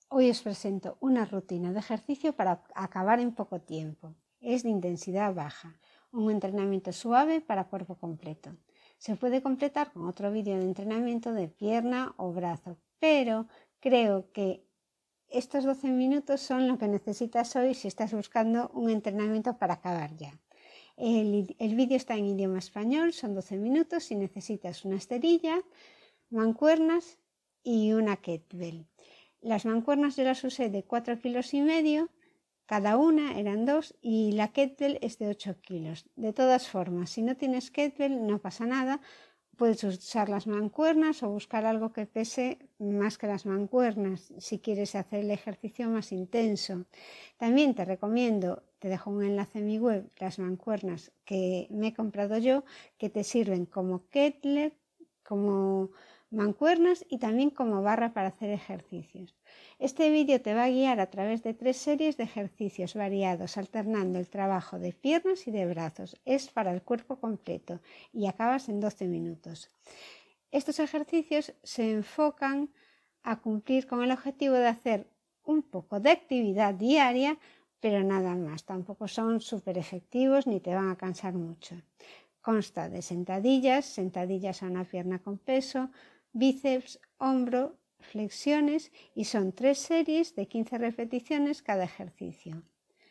Hoy os presento una rutina de ejercicio para acabar en poco tiempo. Es de intensidad baja, un entrenamiento suave para cuerpo completo. Se puede completar con otro vídeo de entrenamiento de pierna o brazo, pero creo que estos 12 minutos son lo que necesitas hoy si estás buscando un entrenamiento para acabar ya. El vídeo está en idioma español, son 12 minutos y necesitas una esterilla, mancuernas y una kettlebell. Las mancuernas yo las usé de 4,5 kilos, cada una eran 2 y la kettlebell es de 8 kilos. De todas formas, si no tienes kettlebell no pasa nada, puedes usar las mancuernas o buscar algo que pese más que las mancuernas si quieres hacer el ejercicio más intenso. También te recomiendo, te dejo un enlace en mi web, las mancuernas que me he comprado yo, que te sirven como kettlebell, como mancuernas y también como barra para hacer ejercicios. Este vídeo te va a guiar a través de 3 series de ejercicios variados, alternando el trabajo de piernas y de brazos. Es para el cuerpo completo y acabas en 12 minutos. Estos ejercicios se enfocan a cumplir con el objetivo de hacer un poco de actividad diaria, pero nada más. Tampoco son súper efectivos ni te van a cansar mucho. Consta de sentadillas a una pierna con peso, bíceps, hombro, flexiones y son 3 series de 15 repeticiones cada ejercicio.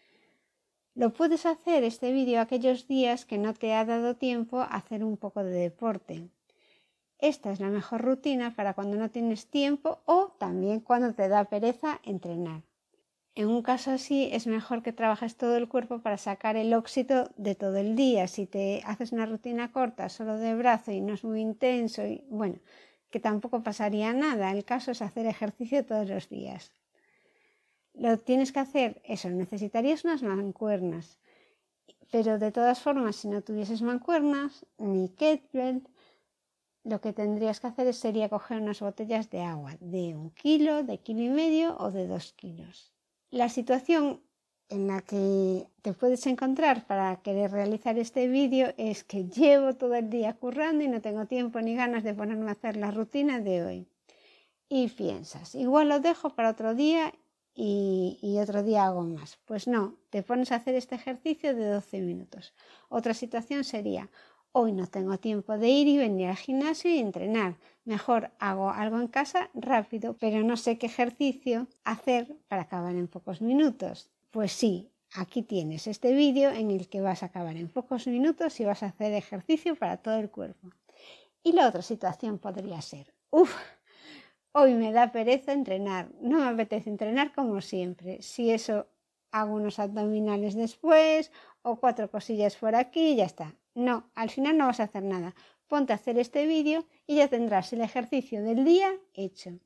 Lo puedes hacer este vídeo aquellos días que no te ha dado tiempo a hacer un poco de deporte. Esta es la mejor rutina para cuando no tienes tiempo o también cuando te da pereza entrenar. En un caso así es mejor que trabajes todo el cuerpo para sacar el óxido de todo el día. Si te haces una rutina corta solo de brazo y no es muy intenso, y bueno, que tampoco pasaría nada. El caso es hacer ejercicio todos los días. Lo tienes que hacer, eso, necesitarías unas mancuernas. Pero de todas formas, si no tuvieses mancuernas ni kettlebell, lo que tendrías que hacer sería coger unas botellas de agua de 1 kilo, de 1,5 kilos o de 2 kilos. La situación en la que te puedes encontrar para querer realizar este vídeo es que llevo todo el día currando y no tengo tiempo ni ganas de ponerme a hacer la rutina de hoy. Y piensas, igual lo dejo para otro día y otro día hago más. Pues no, te pones a hacer este ejercicio de 12 minutos. Otra situación sería, hoy no tengo tiempo de ir y venir al gimnasio y entrenar. Mejor hago algo en casa rápido, pero no sé qué ejercicio hacer para acabar en pocos minutos. Pues sí, aquí tienes este vídeo en el que vas a acabar en pocos minutos y vas a hacer ejercicio para todo el cuerpo. Y la otra situación podría ser, hoy me da pereza entrenar, no me apetece entrenar como siempre. Si eso, hago unos abdominales después o 4 cosillas por aquí y ya está. No, al final no vas a hacer nada. Ponte a hacer este vídeo y ya tendrás el ejercicio del día hecho.